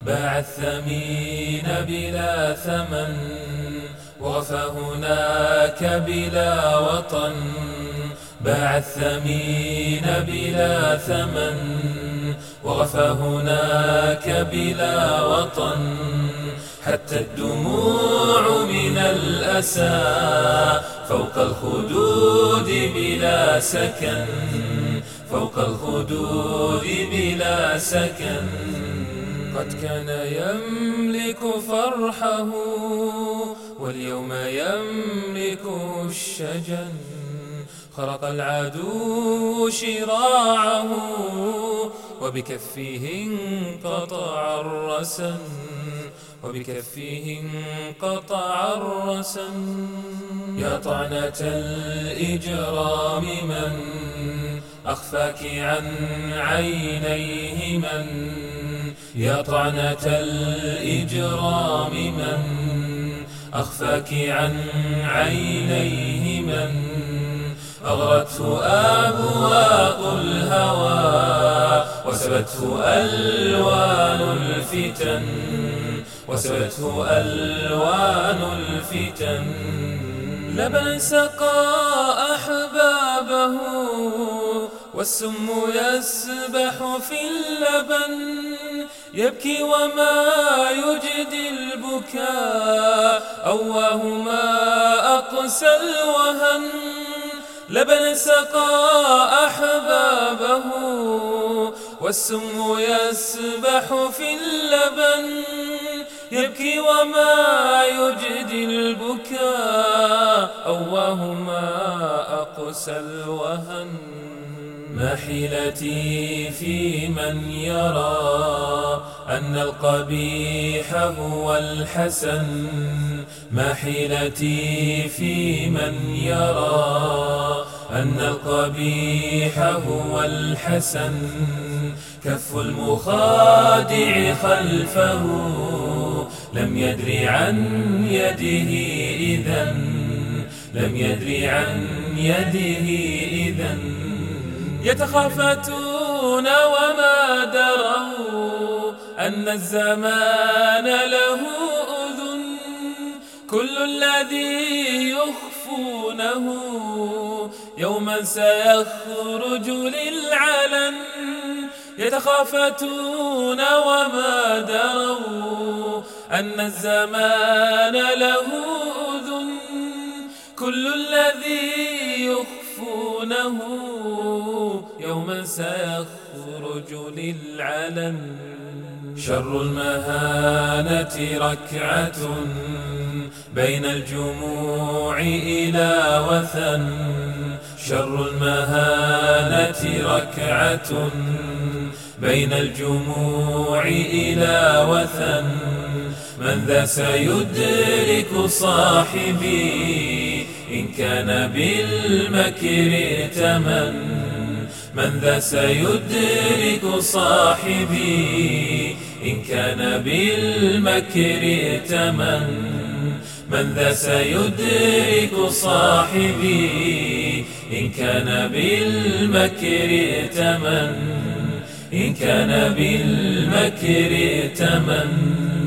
باع الثمين بلا ثمن وغفى هناك بلا وطن. باع الثمين بلا ثمن وغفى هناك بلا وطن. حتى الدموع من الأسى فوق الخدود بلا سكن. فوق الخدود بلا سكن. قد كان يملك فرحه واليوم يملك الشجن. خرق العدو شراعه وبكفه انقطع الرسن. وبكفه انقطع الرسن. يا طعنة الإجرام من أخفاك عن عينيه من. يا طعنة الإجرام من أخفاك عن عينيه من. أغرته أبواق الهوى وسبته ألوان الفتن. وسبته ألوان الفتن. لبن سقى أحبابه والسم يسبح في اللبن. يبكي وما يجدي البكاء أواه ما أقسى الوهن. لبن سقى أحبابه والسم يسبح في اللبن. يبكي وما يجدي البكاء أواه ما أقسى الوهن. ما حيلتي في من يرى أن القبيح هو الحسن. ما حيلتي في من يرى أن القبيح هو الحسن. كف المخادع خلفه لم يدر عن يده إذن. لم يدر عن يده إذن. يتخافتون وما دروا أن الزمان له أذن. كل الذي يخفونه يوما سيخرج للعلن. يتخافتون وما دروا أن الزمان له أذن. كل الذي يخفونه يوما سيخرج للعلن. شر المهانة ركعة بين الجموع إلى وثن. شر المهانة ركعة بين الجموع إلى وثن. من ذا سيدرك صاحبي إن كان بالمكر ائتمن. من ذا سيدرك صاحبي إن كان بالمكر ائتمن. من ذا سيدرك صاحبي إن كان بالمكر ائتمن. إن كان بالمكر ائتمن.